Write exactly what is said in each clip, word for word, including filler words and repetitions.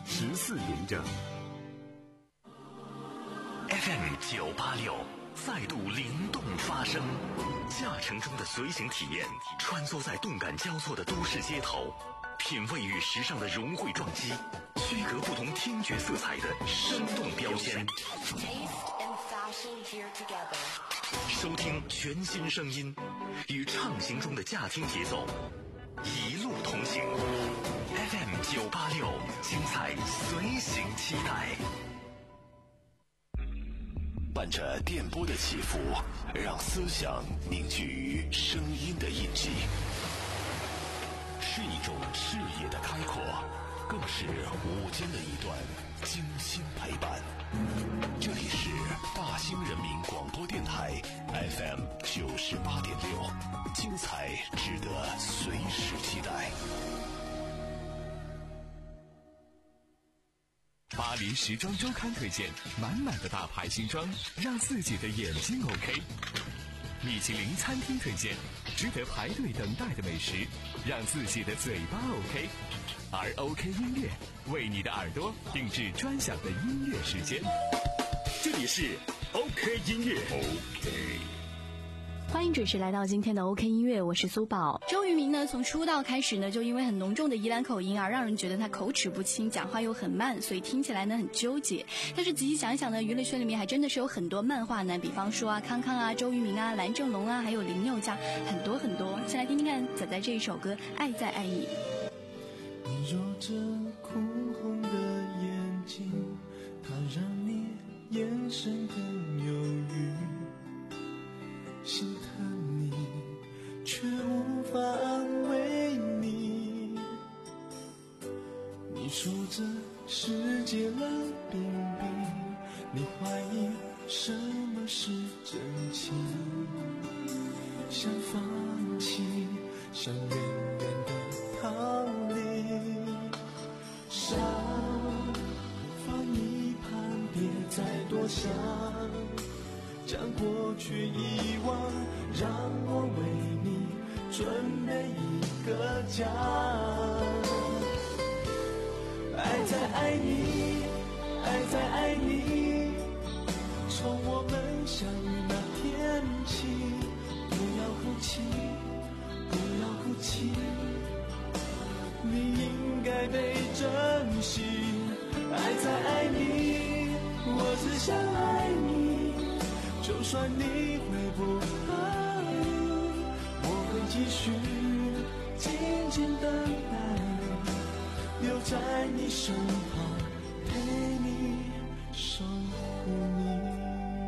十四点整。 F M 九八六再度灵动发声，驾乘中的随行体验，穿梭在动感交错的都市街头，品味与时尚的融汇撞击，区隔不同听觉色彩的生动标签。收听全新声音，与畅行中的驾听节奏，一路同行。F M 九八六，精彩随行期待。伴着电波的起伏，让思想凝聚于声音的印记，是一种视野的开阔，更是午间的一段精心陪伴。这里是大兴人民广播电台 F M 九十八点六，精彩值得随时期待。 巴黎时装周刊推荐满满的大牌新装，让自己的眼睛 OK。米其林餐厅推荐值得排队等待的美食，让自己的嘴巴 OK。而 OK 音乐为你的耳朵定制专享的音乐时间。 这里是 OK 音乐 OK。 欢迎准时来到今天的 OK 音乐，我是苏宝。周渝民呢，从出道开始呢，就因为很浓重的宜兰口音而让人觉得他口齿不清，讲话又很慢，所以听起来呢很纠结。但是仔细想一想呢，娱乐圈里面还真的是有很多漫画男，比方说啊康康啊、周渝民啊、蓝正龙啊，还有林宥嘉，很多很多。先来听听看仔仔这一首歌《爱在爱你》。 你揉着哭红的眼睛，它让你眼神更忧郁，心疼你却无法安慰你。你说这世界冷冰冰，你怀疑什么是真情，想放弃，想远远地逃离。伤放一旁，别再多想，将过去遗忘，让我为你准备一个家。爱在爱你，爱在爱你，从我们相遇那天起，不要哭泣，不要哭泣，你应该被珍惜。爱在爱你，我只想爱你，就算你回不来，我会继续静静等待，留在你身旁，陪你守护你。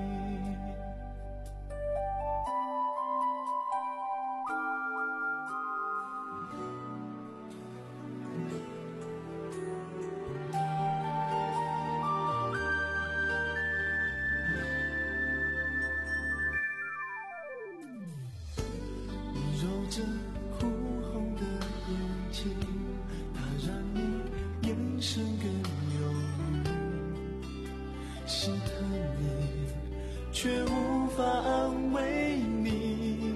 却无法安慰你。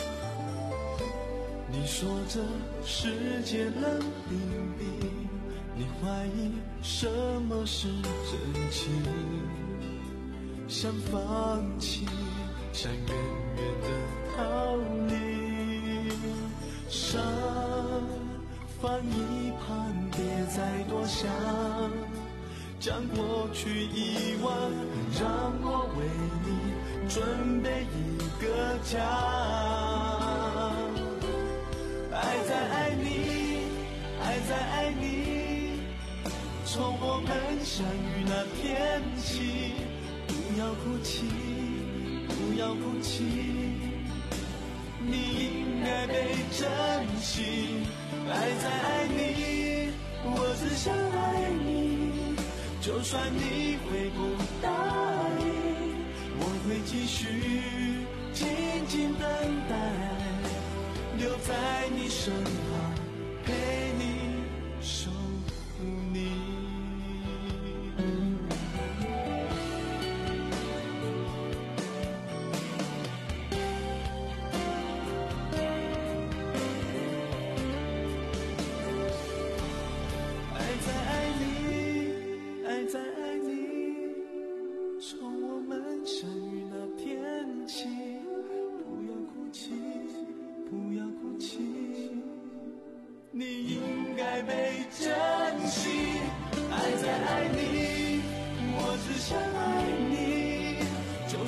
你说这世界冷冰冰，你怀疑什么是真情，想放弃，想远远地逃离。伤放一旁，别再多想，将过去遗忘，让我为你准备一个家。爱在爱你，爱在爱你，从我们相遇那天起，不要哭泣，不要哭泣，你应该被珍惜。爱在爱你，我只想爱你，就算你回不答应，我会继续静静等待，留在你身旁，陪你守护你。爱在爱你，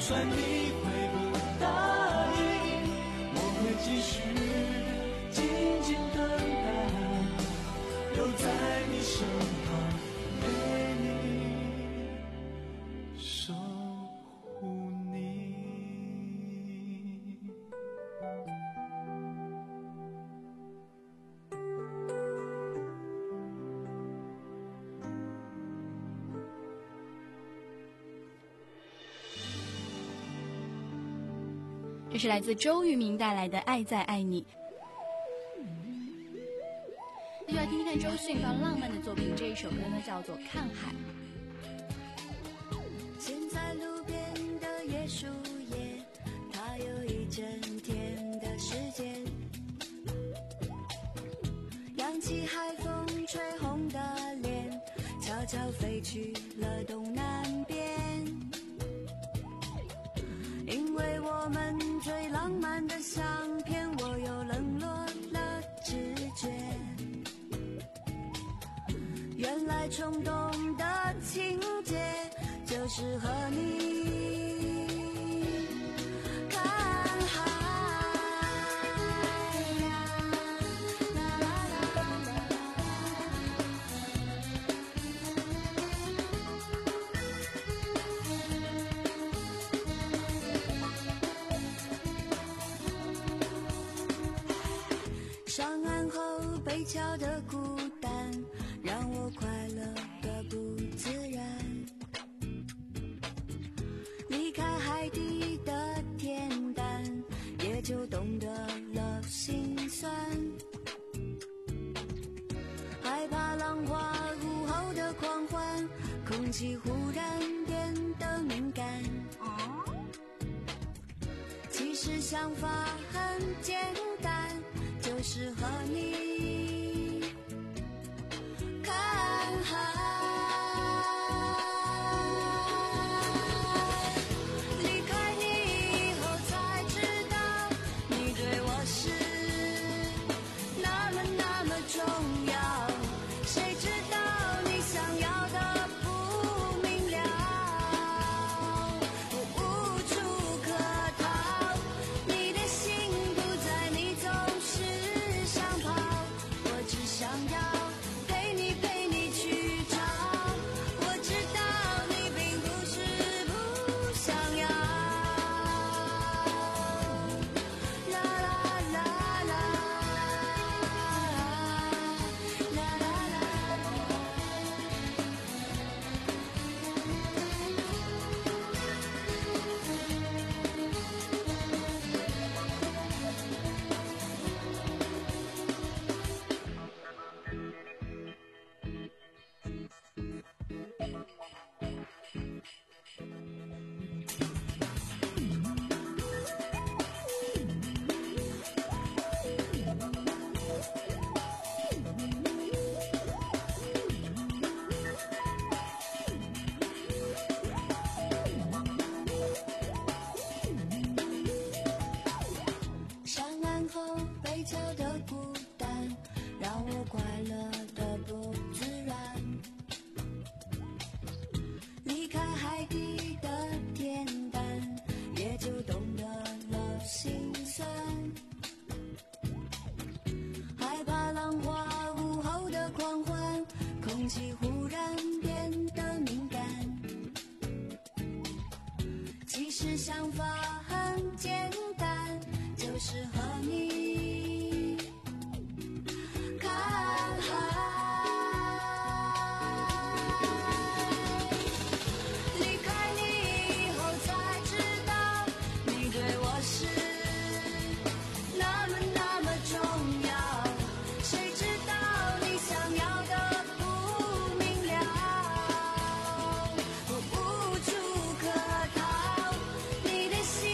算你会不答应，我会继续静静等待，留在你身旁，陪你守护你。 这是来自周渝民带来的《爱在爱你》。接下来听听看周迅非常浪漫的作品，这一首歌呢叫做《看海》。 现在路边的椰树叶，它有一整天的时间，扬起海风吹红的脸，悄悄飞去了东南边。因为我们最浪漫的相片，我又冷落了直觉。原来冲动的情节就是和你看海。上岸后北桥的孤单，让我快乐的不自然。离开海底的恬淡，也就懂得了心酸。害怕浪花午后的狂欢，空气忽然变得敏感。其实想法很简单，就是和你看海。离开你以后才知道，你对我是那么那么重要。谁知道你想要的不明了，我无处可逃。你的心不在，你总是想跑，我只想要陪你陪你去找。我知道你并不是不想要，啦啦啦啦，啦啦啦。上岸后北桥的孤单，让我快乐的不自然。离开海底的恬淡，也就懂得了心酸。害怕浪花午后的狂欢，空气忽然变得敏感。其实想法很简单，就是和你看海。离开你以后才知道，你对我是那么那么重要。谁知道你想要的不明了，我无处可逃。你的心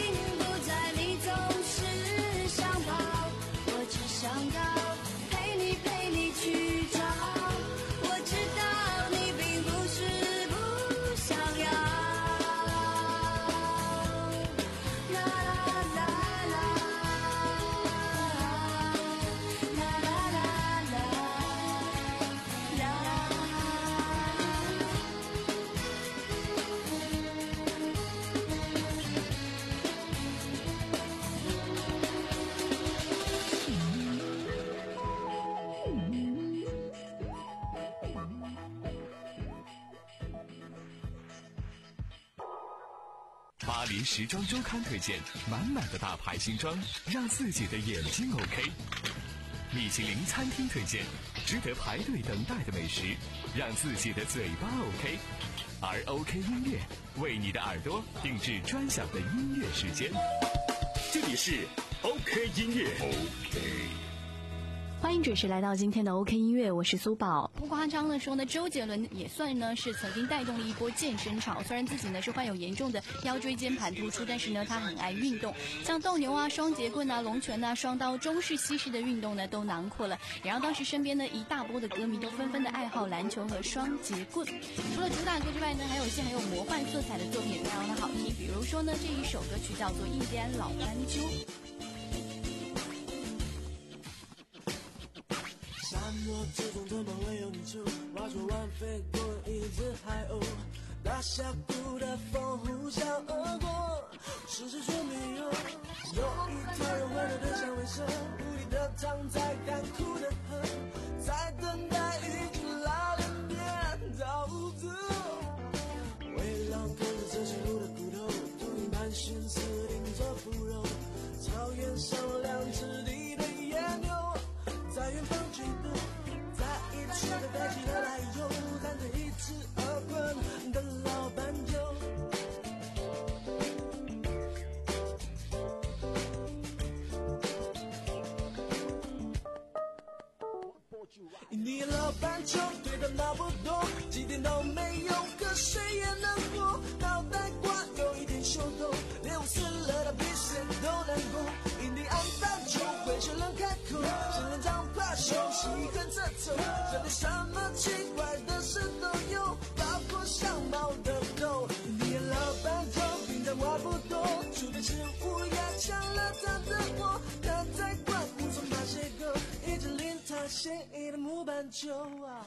巴黎时装周刊推荐满满的大牌新装，让自己的眼睛 OK。米其林餐厅推荐值得排队等待的美食，让自己的嘴巴 OK。而 OK 音乐为你的耳朵定制专享的音乐时间。 这里是 OK 音乐 OK。 欢迎准时来到今天的 OK 音乐，我是苏宝。不夸张的说呢，周杰伦也算呢是曾经带动了一波健身潮。虽然自己呢是患有严重的腰椎间盘突出，但是呢他很爱运动，像斗牛啊、双节棍啊、龙拳啊、双刀、中式、西式的运动呢都囊括了，也让当时身边的一大波的歌迷都纷纷的爱好篮球和双节棍。除了主打歌之外呢，还有一些很有魔幻色彩的作品也非常的好听，比如说呢这一首歌曲叫做《印第安老斑鸠》。 沙漠之中的梦唯有你住，划船湾飞过一只海鸥，大峡谷的风呼啸而过，世事却没有。有一条人温柔的香味色，无力的躺在干枯的河，在等待雨季老连变到走。围绕跟着这些路的骨头，秃鹰盘旋死顶着腐肉，草原上两只地的野牛在远方举步，在一群的代替的来由，站着一只恶棍的老斑鸠。你老斑鸠对他闹不动，几天都没有，可谁也能活。脑袋瓜有一点秀逗，连我死了的比谁都难过。印第安斑鸠会学人开口，仙人掌怕休息跟着走，这里什么奇怪的事都有，包括像猫的狗。印第安老斑鸠平常话不多，除非是乌鸦抢了他的窝，他在灌木丛爬斜沟，一只令他心仪的木斑鸠啊。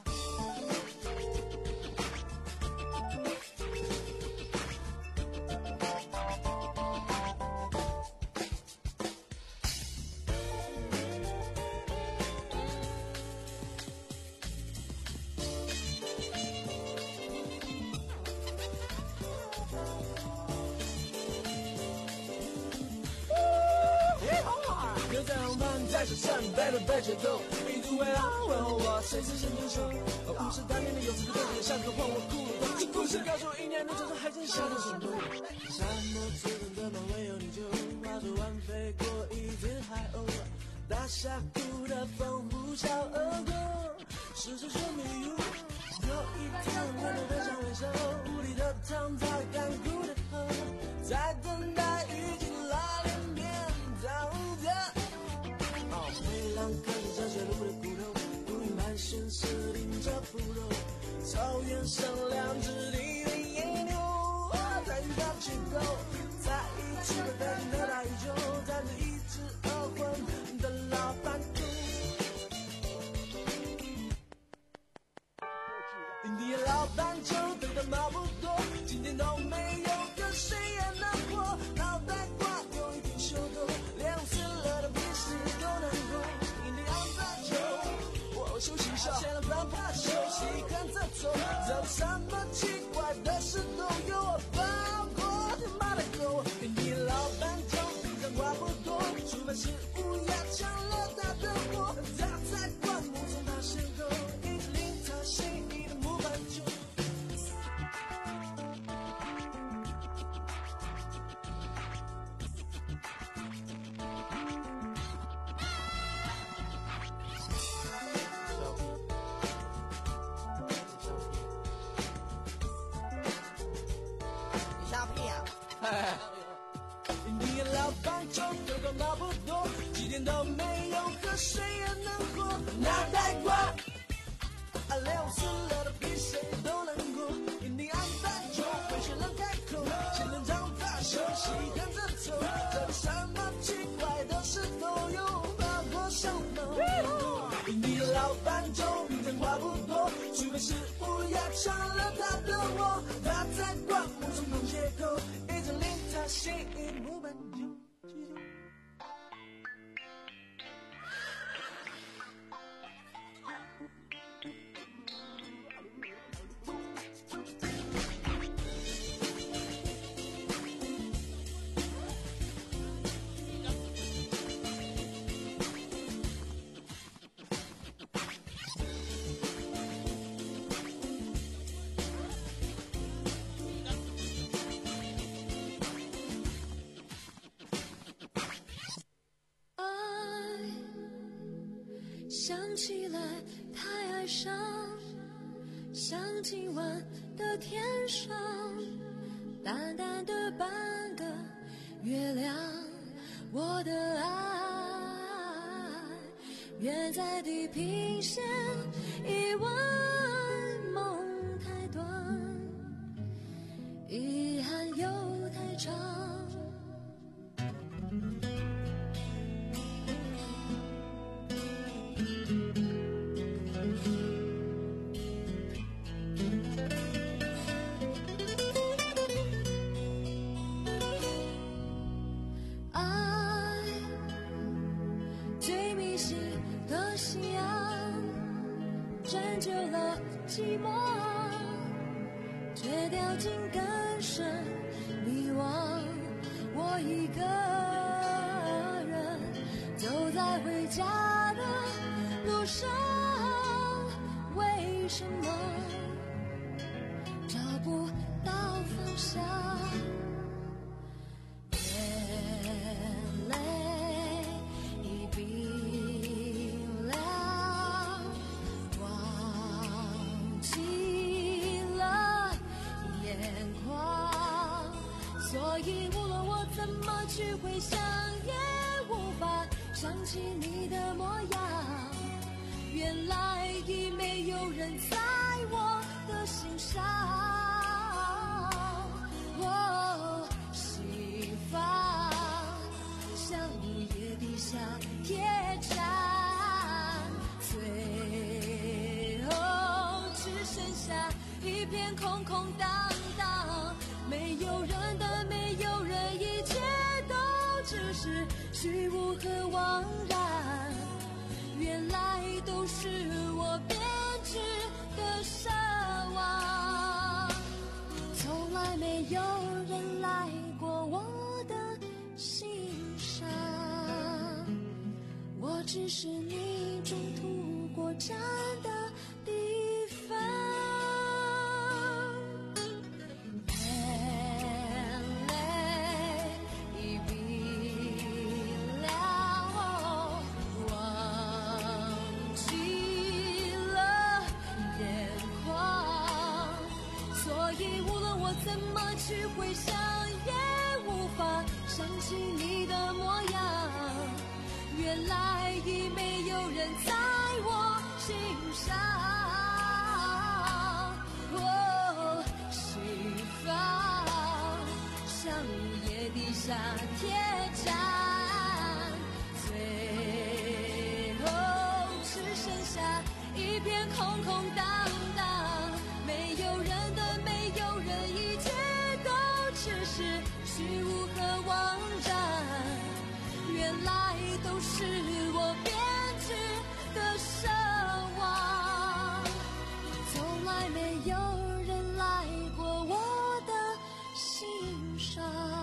又在红盘在手上摆了摆节奏，一直围绕问候我谁是神箭手。五十大年的有这个东西像个碰我骷髅头，故事告诉我一年的战争还真下的手头。沙漠之中的梦唯有你就划着湾飞过一只海鸥，大峡谷的风呼啸而过，世事却没有。有一条温柔的香味手，无力的躺在干枯的河，在等待雨季来临变到的。灰狼看着这些路的骨头，秃鹰盘旋死顶着腐肉，草原上两只地的野牛在遇到结构，在一起的带进的大宇宙，站着一只恶棍的老斑鸠。印第安老斑鸠对他毛不多，今天都没有，可谁也能活。脑袋瓜有一点秀逗，连死了的比谁都难过。印第安斑鸠，我休息下，闲了半怕休息跟着走，这什么奇怪的事都有，包括天马的狗。印第安老斑鸠平常话不多，除非是乌鸦抢了他的窝，他在灌木丛爬斜沟，一直令他心仪的木斑鸠。印第安老斑鸠头头脑不多，几天都没有，可谁也能活。脑袋瓜啊，连我死了的比谁都难过。印第安斑鸠会学人开口，仙人掌怕休息跟着走，这里什么奇怪的事都有，包括像猫。印第安老斑鸠平常话不多，除非是乌鸦抢了他的窝，他在灌木丛爬斜沟，一直令他心仪的木斑鸠。 想起来太哀伤，像今晚的天上淡淡的半个月亮，我的爱远在地平线，一问梦太短，遗憾又太长。寂寞却掉进更深迷惘，我一个人走在回家的路上，为什么找不到方向？眼泪已冰凉，所以无论我怎么去回想，也无法想起你的模样。原来已没有人在我的心上。哦，西方像午夜底下铁站，最后只剩下一片空空荡荡，没有人的是虚无和枉然，原来都是我编织的奢望。从来没有人来过我的心上，我只是你中途过站的地方。去回想，也无法想起你的模样。原来已没有人在我心上。哦，西方像午夜底下铁站，最后只剩下一片空空荡荡，没有人的，没有人，一切只是虚无和枉然，原来都是我编织的奢望。从来没有人来过我的心上，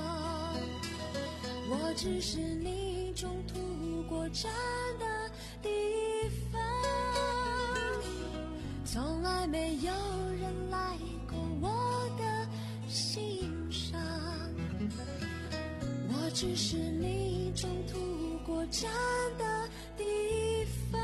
我只是你中途过站的地方。从来没有人来过我的心上，我只是你中途过站的地方。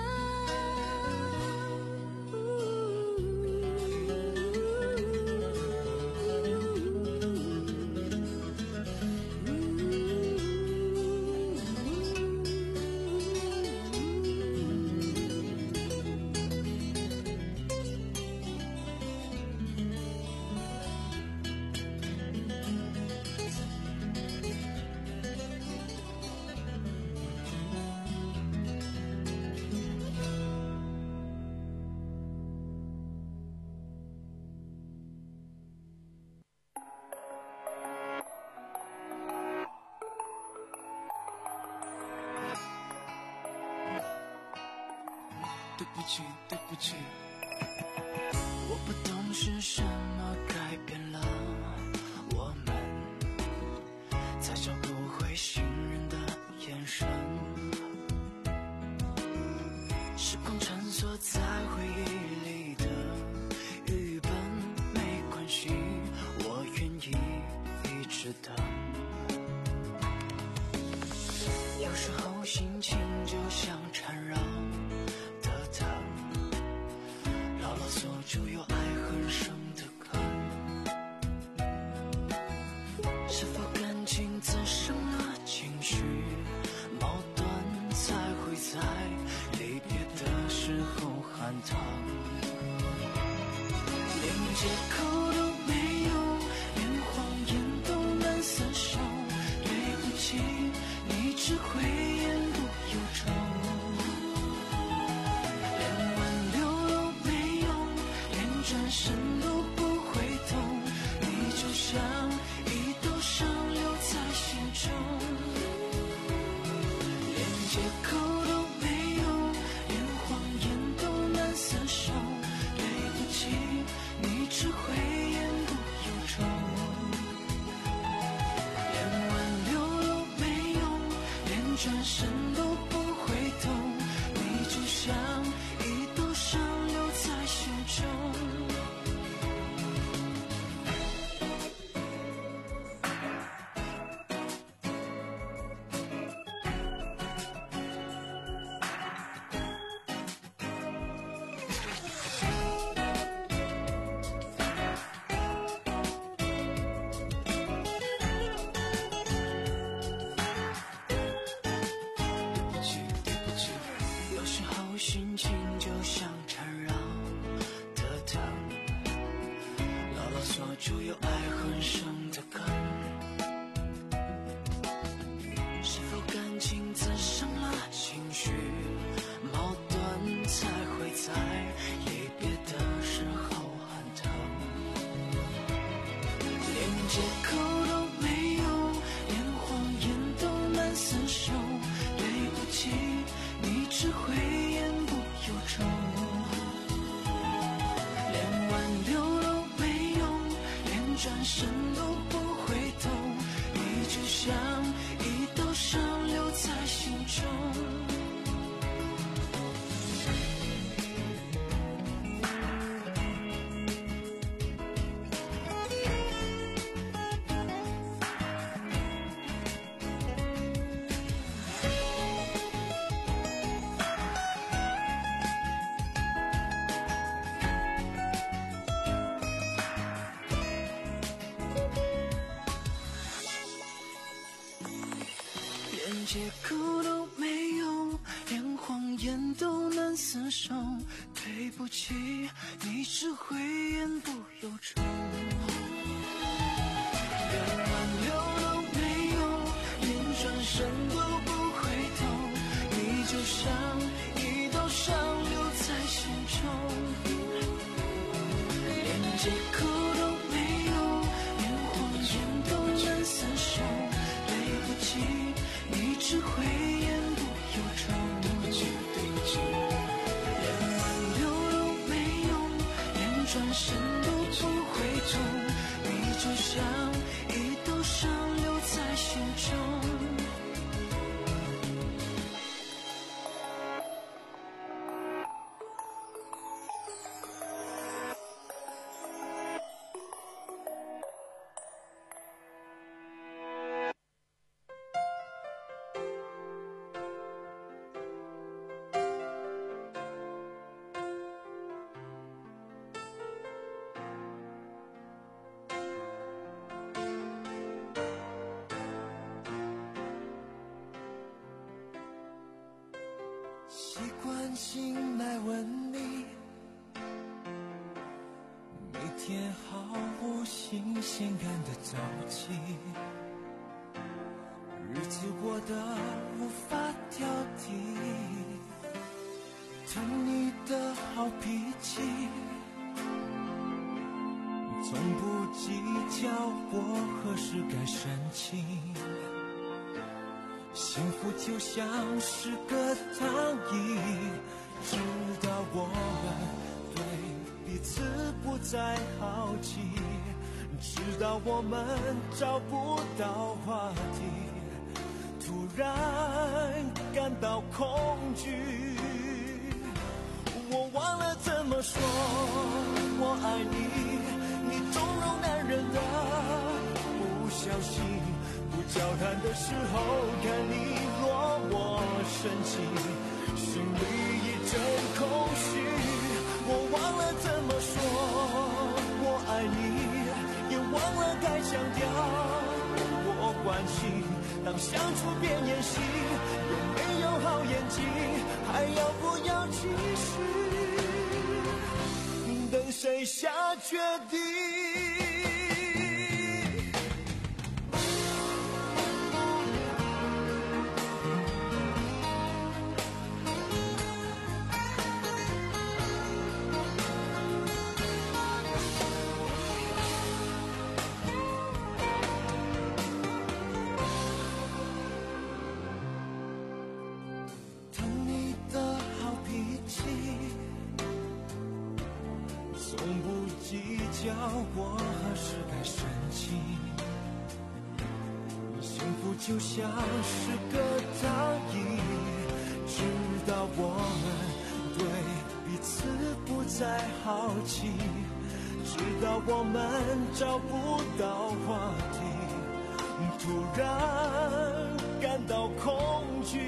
对不起，对不起，我不懂是什么改变了我们，才找不回信任的眼神。时光穿梭在回忆里的剧本，没关系，我愿意一直等。有时候心情就像缠绕的借口都没有，连谎言都难厮守。对不起，你只会言不由衷。连挽留都没用，连转身都不回头。你就像一道伤留在心中。连借口都没有，连谎言都难厮守。对不起，你只会言不由衷。连挽留都没用，连转身都不回头。你就像一道伤留在心中。有时候心情就像缠绕的藤，牢牢锁住有爱很深的根。是否感情滋生了情绪矛盾，才会在离别的时候很疼？连借口都没有，连谎言都难厮守。对不起，你只会言不由衷。连挽留都没用，连转身都不回头。你就像一道伤留在心中。连借口都没有，连谎言都难厮守。对不起，你只会言不由衷。连挽留都没有，连转身都不回头。你就像一道伤留在心中。连借口都没有，连谎言都难厮守。对不起，你只会言不由衷。对不起，对不起。连挽留都没用，连转身都不回头。你就像一道伤留在心中。习惯醒来问你，每天毫无新鲜感的早起，日子过得无法挑剔，疼你的好脾气，从不计较我何时该生气。幸福就像是个糖衣，直到我们对彼此不再好奇，直到我们找不到话题，突然感到恐惧。我忘了怎么说我爱你，你纵容男人的不小心，不交谈的时候看你落寞生气，心里一阵空虚。我忘了怎么说我爱你，也忘了该强调我关心。当相处变演戏，有没有好演技，还要不要继续？等等谁下决定？我何时该生气？幸福就像是个躺椅，直到我们对彼此不再好奇，直到我们找不到话题，突然感到恐惧。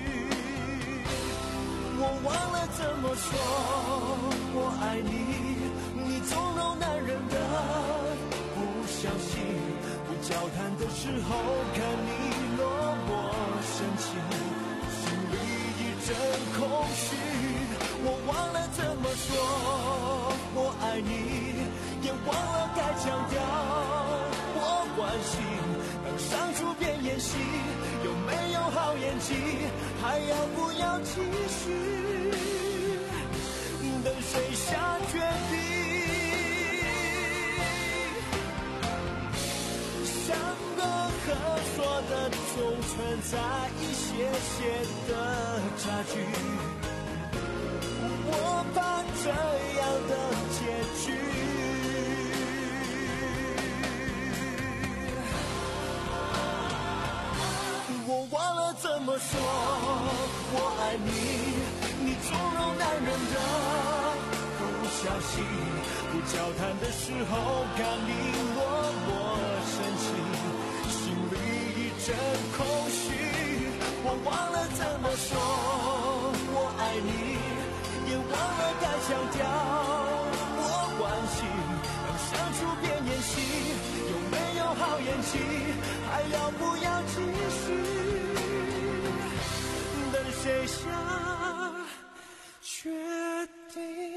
我忘了怎么说我爱你，你纵容男人的不小心，不交谈的时候看你落寞深情，心里一阵空虚。我忘了怎么说我爱你，也忘了该强调我关心。当上主编演戏，有没有好演技，还要不要继续？等谁下决定？像个可说的总存在一些些的差距，我怕这样的结局。我忘了怎么说我爱你，你纵容男人的不小心，不交谈的时候看你落寞深情，心里一阵空虚。我忘了怎么说我爱你，也忘了该强调我关心。当相处变演戏，有没有好演技，还要不要继续？等谁下决定？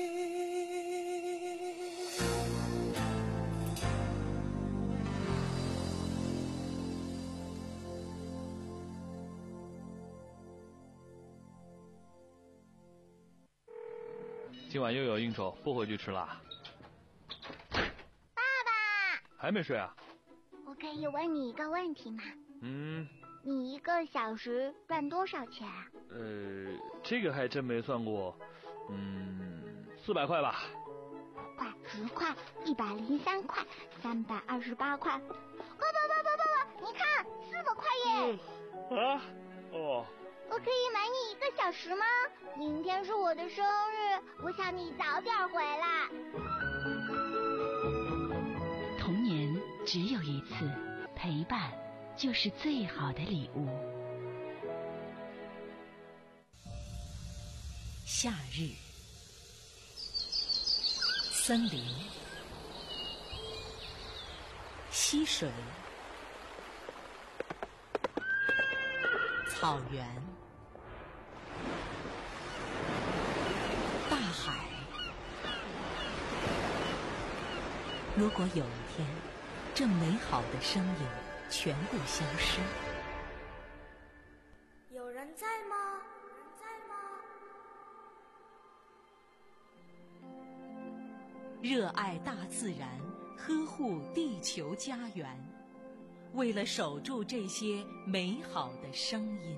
今晚又有应酬，不回去吃了。 爸爸， 还没睡啊？ 我可以问你一个问题吗？ 嗯。 你一个小时赚多少钱啊？ 呃，这个还真没算过。嗯，四百块吧。 快，十块，一百零三块，三百二十八块。爸爸爸爸爸爸，你看，四百块耶！ 嗯、啊？哦。 我可以买你一个小时吗？明天是我的生日，我想你早点回来。 童年只有一次，陪伴就是最好的礼物。夏日，森林，溪水，草原，大海。如果有一天，这美好的声音全部消失， 有人在吗？有人在吗？ 热爱大自然，呵护地球家园，为了守住这些美好的声音。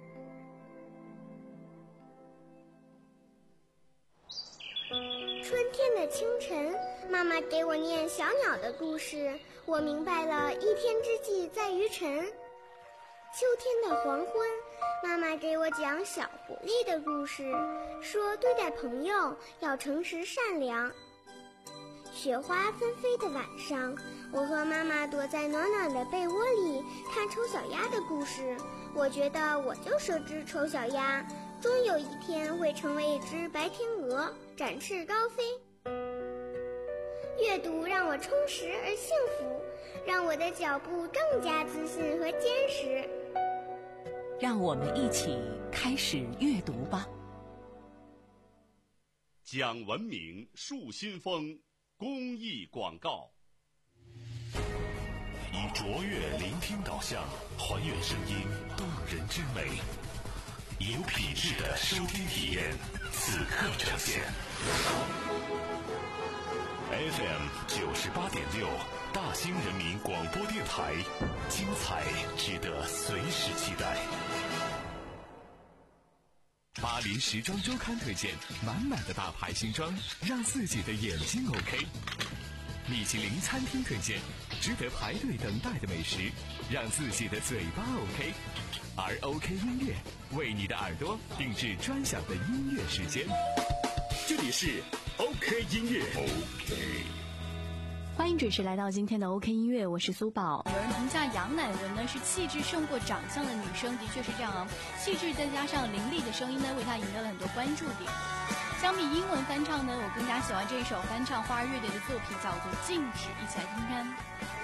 春天的清晨，妈妈给我念小鸟的故事，我明白了一天之计在于晨。秋天的黄昏，妈妈给我讲小狐狸的故事，说对待朋友要诚实善良。雪花纷飞的晚上，我和妈妈躲在暖暖的被窝里看丑小鸭的故事，我觉得我就是只丑小鸭，终有一天会成为一只白天鹅，展翅高飞。阅读让我充实而幸福，让我的脚步更加自信和坚实。 让我们一起开始阅读吧。 讲文明树新风， 公益广告。 以卓越聆听导向，还原声音动人之美，以有品质的收听体验，此刻呈现。F M 九十八点六，大兴人民广播电台，精彩值得随时期待。 巴黎时装周刊推荐满满的大牌新装，让自己的眼睛 OK。米其林餐厅推荐值得排队等待的美食，让自己的嘴巴 OK。而 OK 音乐为你的耳朵定制专享的音乐时间。 这里是 OK 音乐。OK。 欢迎准时来到今天的 OK 音乐，我是苏宝。有人评价杨乃文呢是气质胜过长相的女生，的确是这样啊。气质再加上凌厉的声音呢，为她赢得了很多关注点。相比英文翻唱呢，我更加喜欢这一首翻唱花儿乐队的作品，叫做《静止》，一起来听看。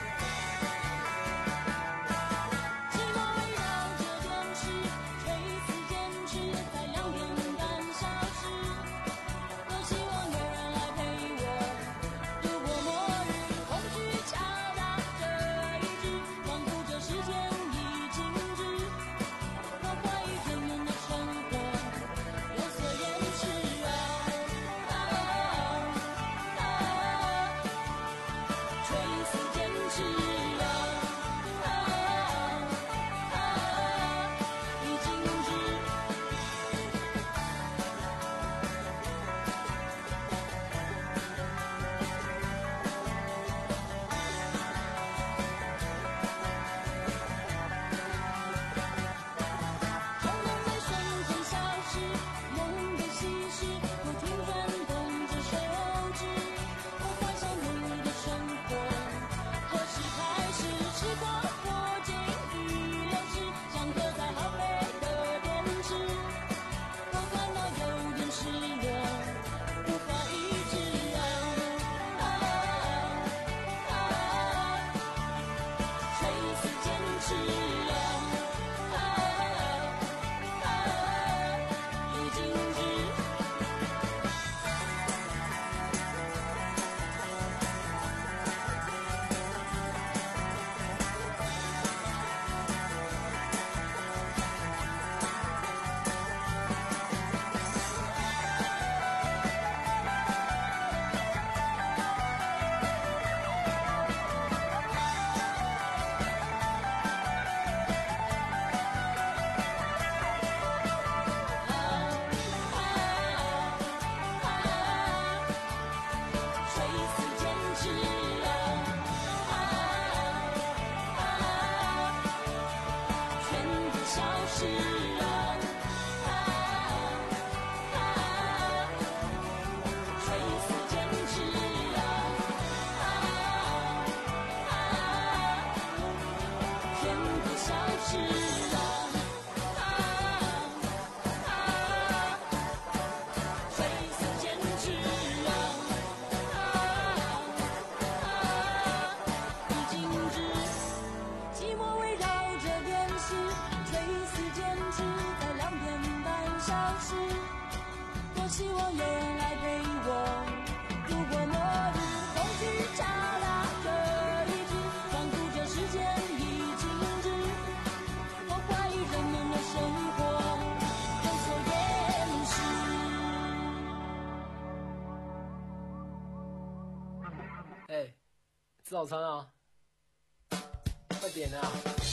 哎，吃早餐啊！快点啊！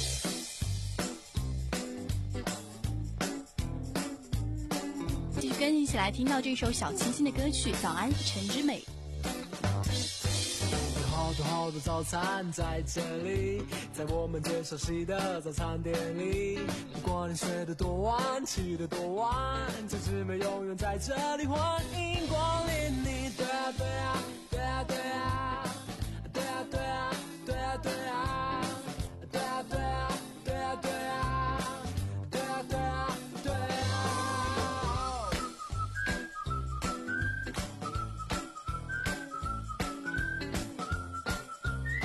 继续跟一起来听到这首小清新的歌曲《早安陈之美》。 有好多好多早餐在这里，在我们最熟悉的早餐店里。不管你睡得多晚，起得多晚，陈之美永远在这里，欢迎光临你。对啊对啊对啊对啊。对啊对啊对啊对啊对啊对啊对啊对啊对啊对啊对啊。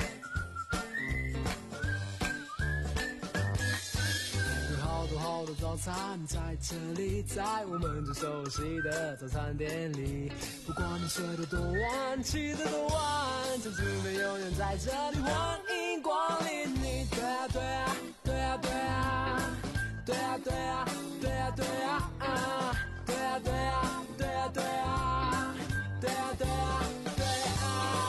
有好多好多早早餐在这里，在我们最熟悉的早餐店里。不管你睡得多晚，起得多晚，这姊妹永远在这里，欢迎光临你。对啊对啊对啊对啊对啊对啊对啊对啊啊对啊对啊对啊对啊对啊对啊对啊。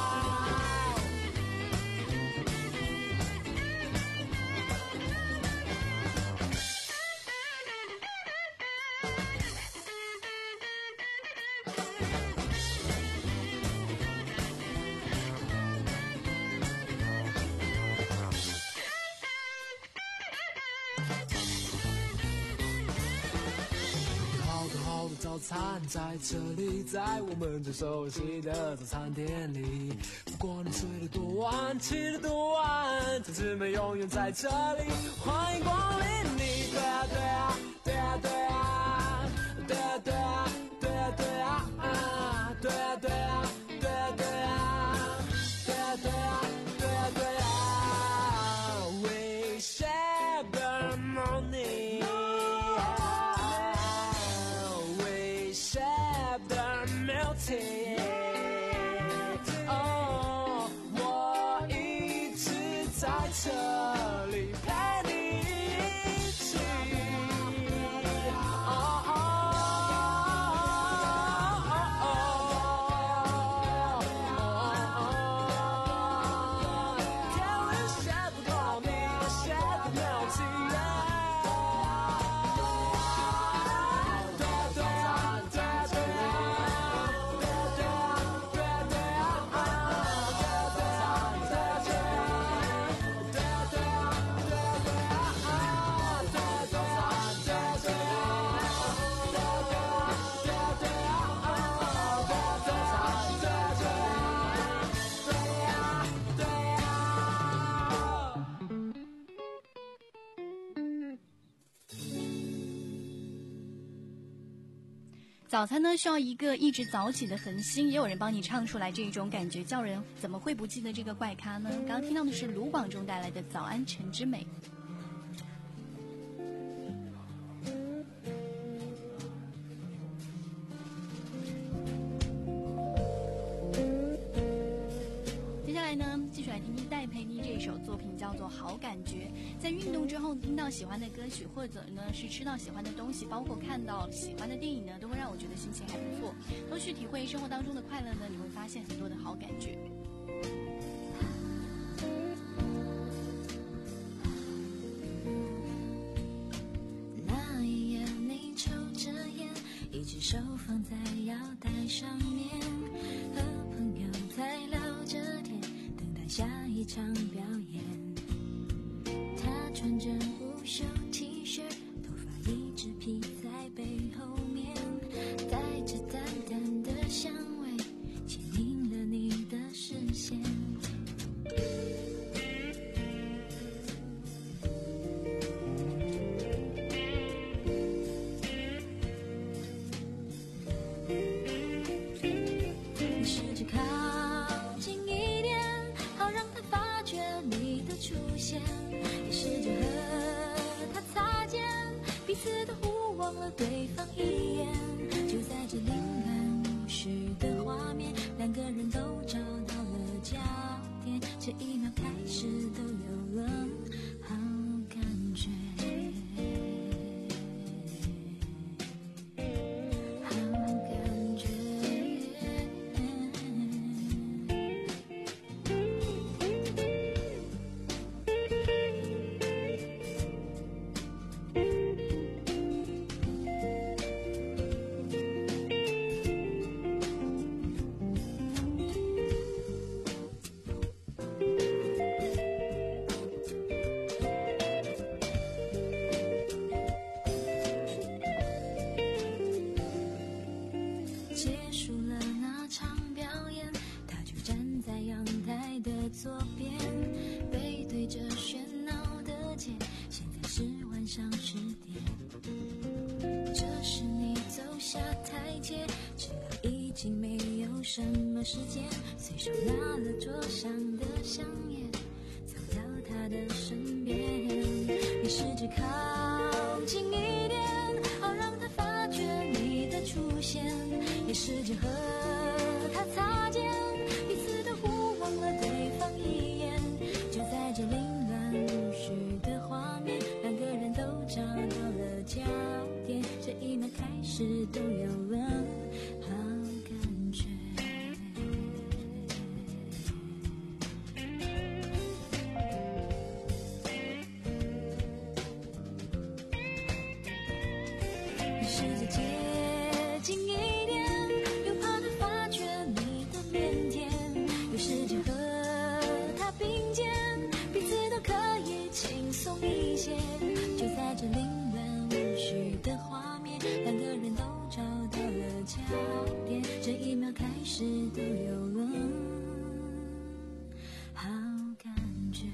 早餐在这里，在我们最熟悉的早餐店里。不管你睡得多晚，起得多晚，这姊妹永远在这里，欢迎光临你。对啊对啊对啊对啊对啊对啊对啊对啊对啊对啊对啊对啊对啊对啊对啊对啊 We share the morning。哦，我一直在这里陪你一起。哦哦哦哦，天里写不透明，写不了情。 早餐呢需要一个一直早起的恒星，也有人帮你唱出来这种感觉，叫人怎么会不记得这个怪咖呢？刚刚听到的是卢广仲带来的《早安晨之美》。接下来呢，继续来听听戴佩妮这首作品，叫做《好感觉》。在运动之后听到喜欢的歌曲，或者呢是吃到喜欢的东西，包括看到喜欢的电影呢，都会让我觉得心情还不错。都去体会生活当中的快乐呢，你会发现很多的好感觉。 那一夜你抽着烟，一只手放在腰带上面，和朋友在聊着天，等待下一场表演。他穿着无袖 T 恤，头发一直披在背后面，带着淡淡的香味，牵引了你的视线。你试着靠近一点，好让他发觉你的出现，也试着和他擦肩，彼此都互望了对方一眼。就在这凌乱无序的画面，两个人都找到了焦点，这一秒开始都有了好感觉。结束了那场表演，他就站在阳台的左边，背对着喧闹的街，现在是晚上十点。这时你走下台阶，知道已经没有什么时间，随手拿了桌上的香烟，走到他的身边。你试着靠近一点， 也试着和他擦肩，彼此都互望了对方一眼。就在这凌乱无序的画面，两个人都找到了焦点，这一秒开始都有了好感觉。你试着接近一点，又怕他发觉你的腼腆，又试着和他并肩，彼此都可以轻松一些。就在这凌乱无序的画面，两个人都找到了焦点，这一秒开始都有了好感觉。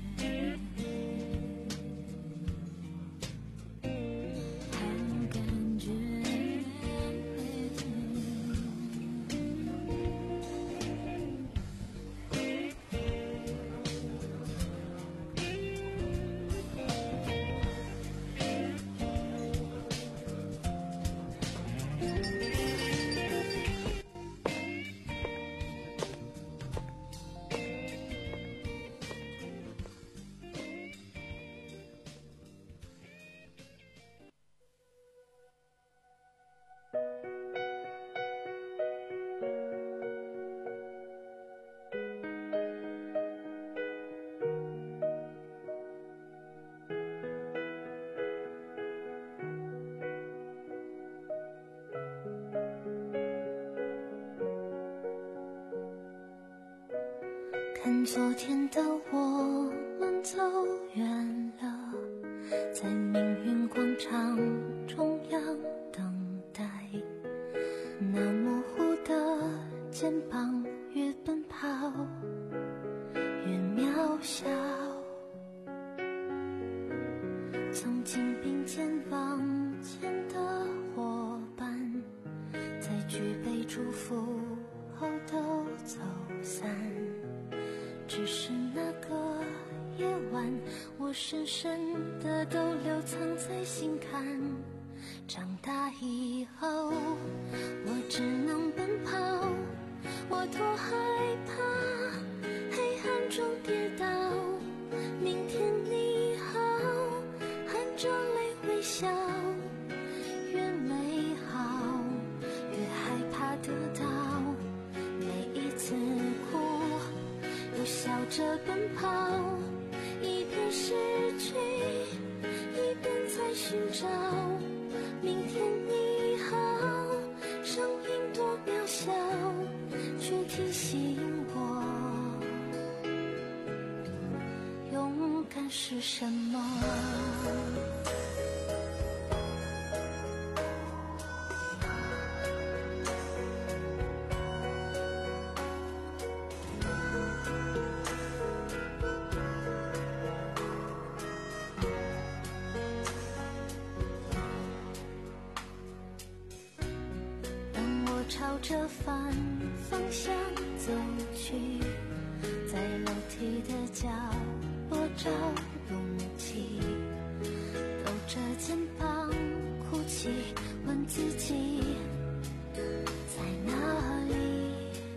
看昨天的我们走远了，在命运广场中央等待，那模糊的肩膀越奔跑越渺小，曾经并肩往前的伙伴，在举杯祝福后都走散，只是那个夜晚，我深深的都留藏在心坎。长大以后，我只能奔跑，我多害怕黑暗中跌倒。明天你好，含着泪微笑，越美好越害怕得到，每一次哭又笑着奔跑，一边失去一边在寻找。明天你好，声音多渺小，却提醒我勇敢是什么。朝着反方向走去，在楼梯的角落找勇气，抖着肩膀哭泣，问自己在哪里。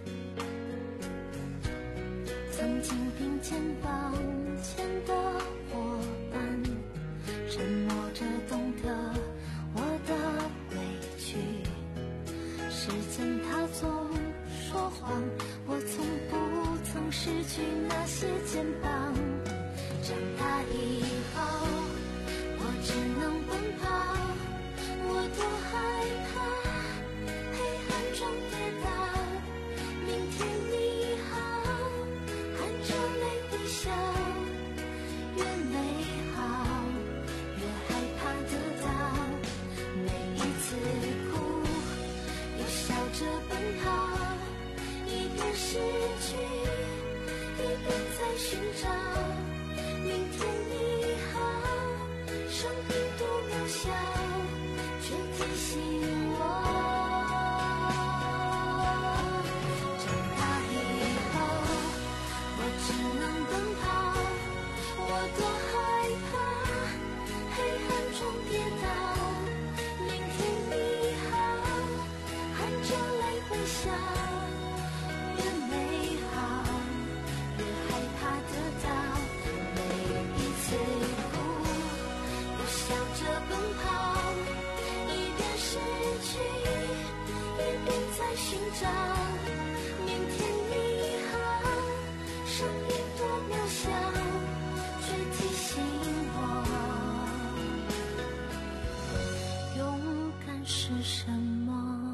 曾经并肩往前的伙伴，沉默着懂得我的委屈，时间它总说谎，我从不曾失去那些肩膀。长大以后，我只能奔跑，我多害怕黑暗中跌倒。明天你好，含着泪微笑。 长，腼腆一行，声音多渺小，却提醒我，勇敢是什么。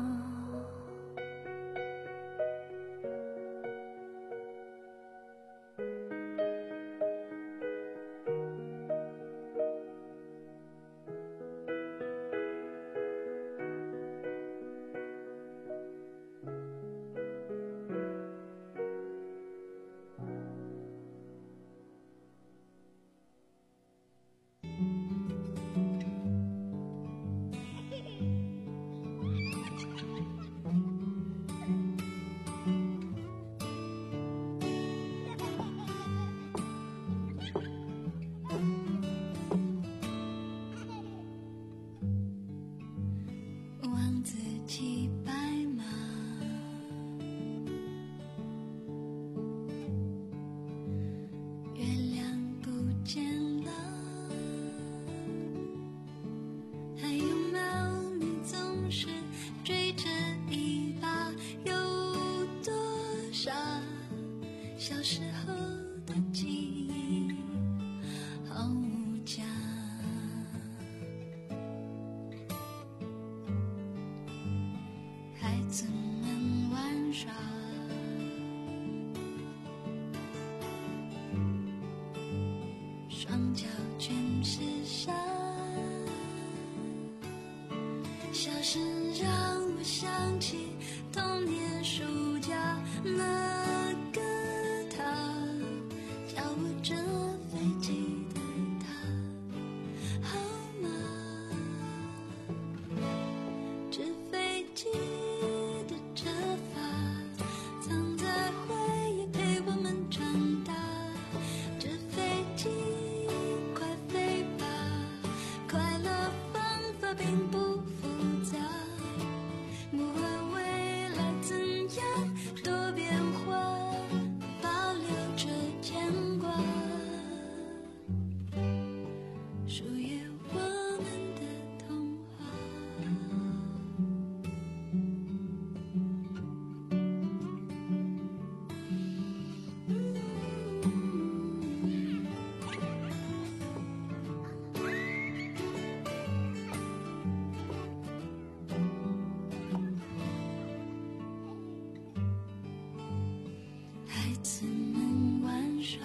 望自己白马，月亮不见了，还有猫，你总是追着一把，有多少小时候的记忆好无价。孩子们玩耍，双脚全是沙，笑声让我想起童年暑假，那个他教我折飞机的他，好吗？纸飞机的折法，藏在回忆陪我们长大。纸飞机快飞吧，快乐方法并不复杂，不管未来怎样多变化，保留着牵挂，属于我们的童话。孩子们玩耍，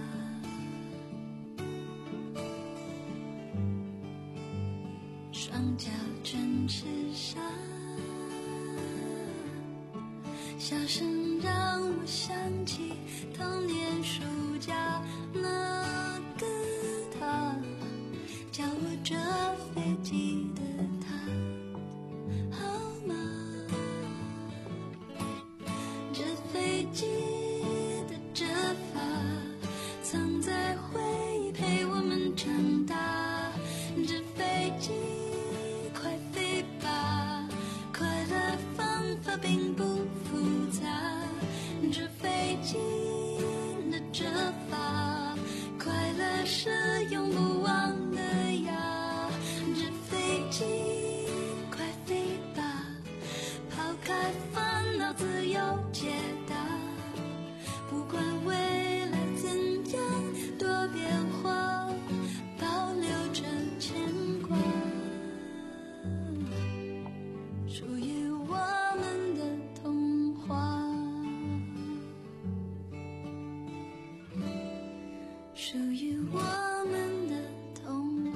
双脚全是沙，笑声让我想起童年暑假，那个他教我折飞机的他，好吗？折飞机的折法，藏在回忆陪我们长大。纸飞机快飞吧，快乐方法并不复杂。纸飞机的折法，快乐是永不忘的呀。纸飞机快飞吧，抛开烦恼自由解答，不管未来怎样多变化，保留着牵挂，属于我们的童话，属于我们的童话。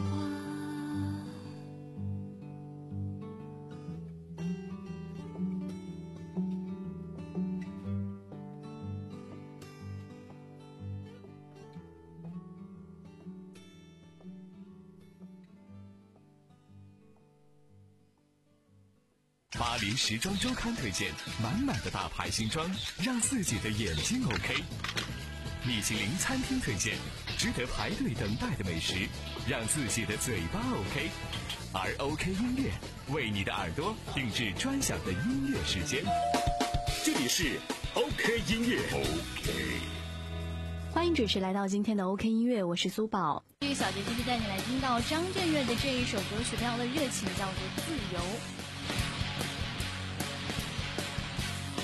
巴黎时装周刊推荐满满的大牌新装，让自己的眼睛 OK。米其林餐厅推荐值得排队等待的美食，让自己的嘴巴 OK。而 OK 音乐为你的耳朵定制专享的音乐时间。 这里是 OK 音乐 OK。 欢迎准时来到今天的 OK 音乐，我是苏宝。这个小节继续带你来听到张震岳的这一首歌曲，非常的热情，叫做《自由》。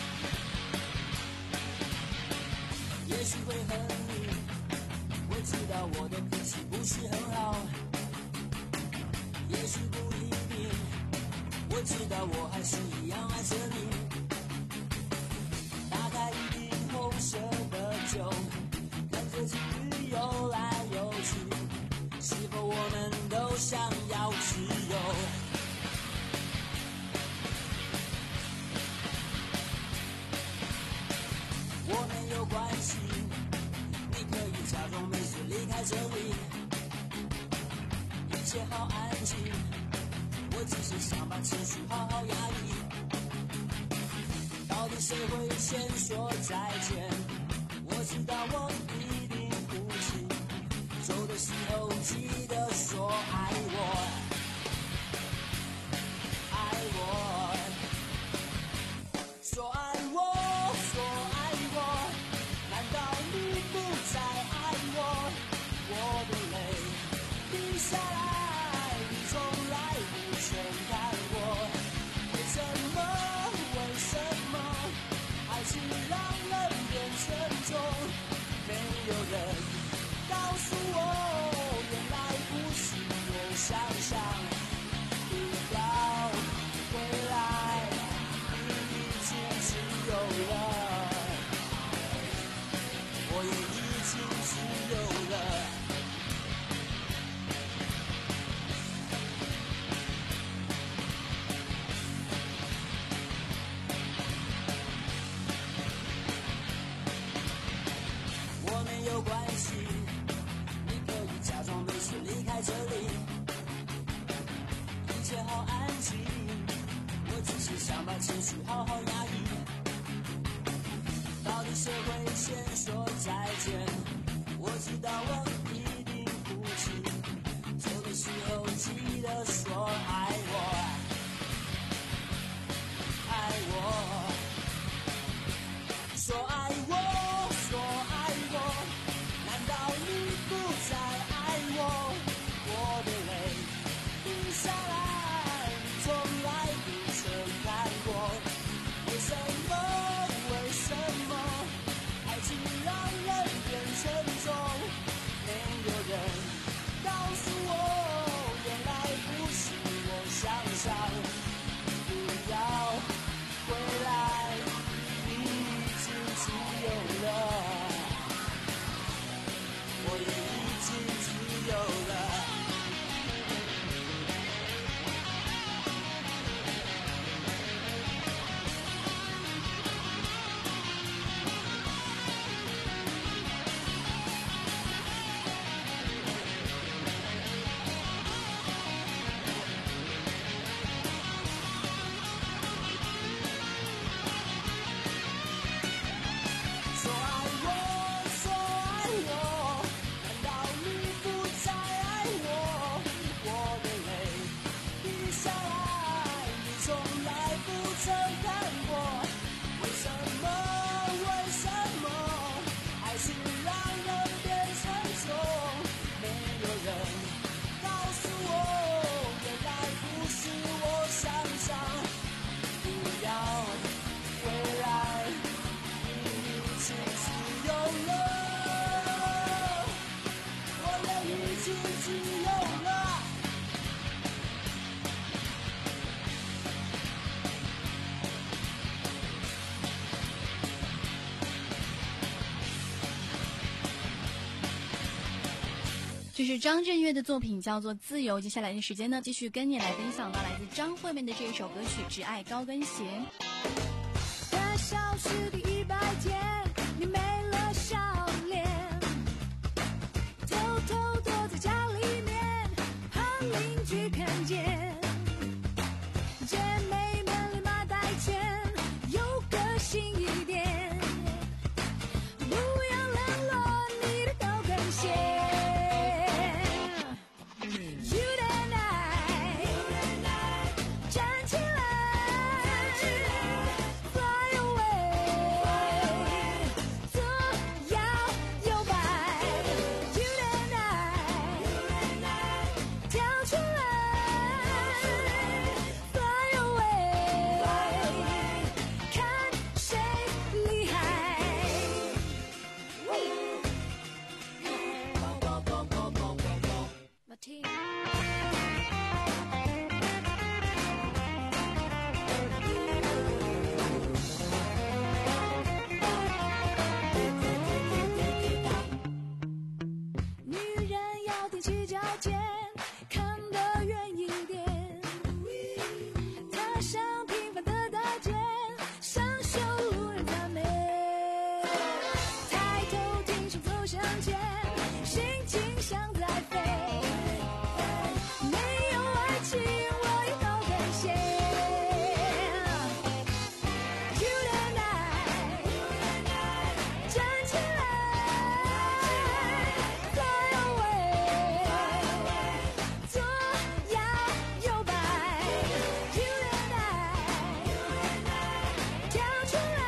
道我的脾气不是很好，也许不一定，我知道我还是一样爱着你。打开一瓶红色的酒，看着情侣游来游去，是否我们都想要自由？我没有关系，你可以假装没事离开这里，一切好安静，我只是想把情绪好好压抑。到底谁会先说再见？我知道我一定不行，走的时候记得说爱我，爱我，说爱我，说爱我，难道你不再爱我？我的泪滴下来，你从来不曾看过，为什么？为什么？爱情让人变沉重，没有人告诉我，原来不是我想象。不要回来，你已经自由了，我也已经自由了。我没有关系，你可以假装没事离开这里，一切好安静，我只是想把情绪好好压抑。到底谁会先说再见？我知道我一定不行，走的时候记得说爱我，爱我，说爱我，说爱我，难道你不再爱我？我的泪滴下来，你从来不曾看过，为什么？为什么？爱情让人变沉重，没有人告诉我，原来不是我想象。不要回来，你已经自由了，我也已经自由了。说爱我，说爱我，难道你不再爱我？我的泪滴下来，你从来不曾看过，为什么？为什么？爱情让人变沉重，没有人告诉我，原来不是我想象。不要回来，你已经自由了，我也已经自由了。 这是张震岳的作品，叫做《自由》。接下来的时间呢，继续跟你来分享到来自张惠妹的这一首歌曲《只爱高跟鞋》。 在消失的一百天，你没了笑脸，偷偷躲在家里面，怕邻居看见。姐妹们立马带钱，有个性一点，不要冷落你的高跟鞋。You and I，站起来 ，Fly away。 天去交界，看得远一点。踏上平凡的大街，享受路人赞美。抬头挺胸走向前，心情像在飞。没有爱情，我也好感谢。You and I， 站起来 ，Fly away， 左摇右摆。You and I， 跳出来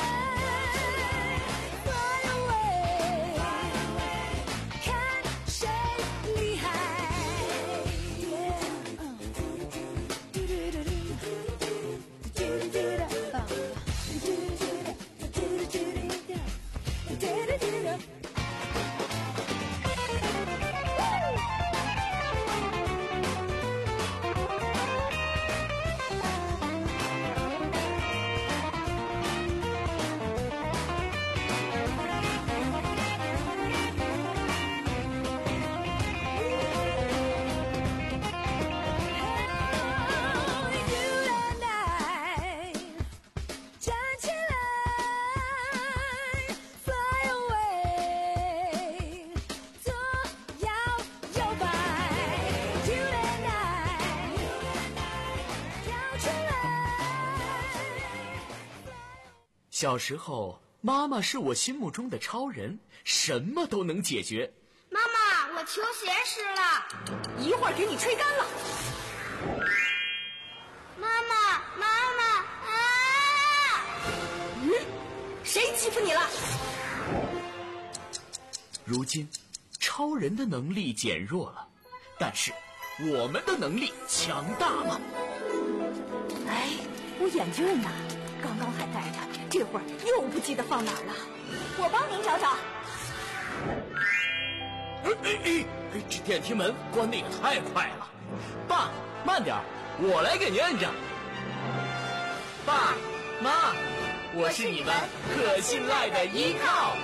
，Fly away， 看谁厉害。站起来 ，Fly away， 左摇右摆 ，You and I， 跳出来。 小时候，妈妈是我心目中的超人，什么都能解决。 妈妈，我球鞋湿了。 一会儿给你吹干了。 妈妈，妈妈啊！ 嗯，谁欺负你了？ 如今，超人的能力减弱了，但是我们的能力强大了。 哎，我眼镜呢？刚刚还戴着，这会儿又不记得放哪儿了。我帮您找找。 哎哎哎！这电梯门关得也太快了。爸，慢点，我来给您摁着。爸妈，我是你们可信赖的依靠。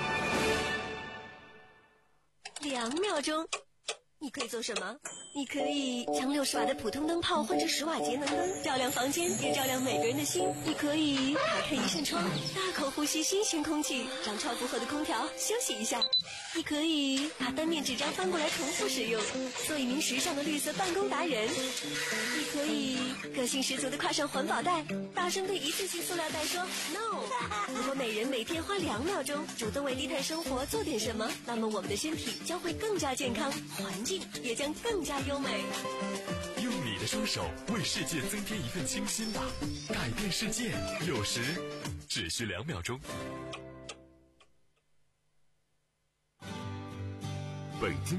两秒钟，你可以做什么？你可以将六十瓦的普通灯泡换成十瓦节能灯，照亮房间，也照亮每个人的心。你可以打开一扇窗，大口呼吸新鲜空气，让超负荷的空调休息一下。你可以把单面纸张翻过来重复使用，做一名时尚的绿色办公达人。你可以个性十足的挎上环保袋，大声对一次性塑料袋说 no。如果每人每天花两秒钟主动为低碳生活做点什么，那么我们的身体将会更加健康，环境也将更加优美。 用你的双手为世界增添一份清新吧，改变世界有时只需两秒钟。本经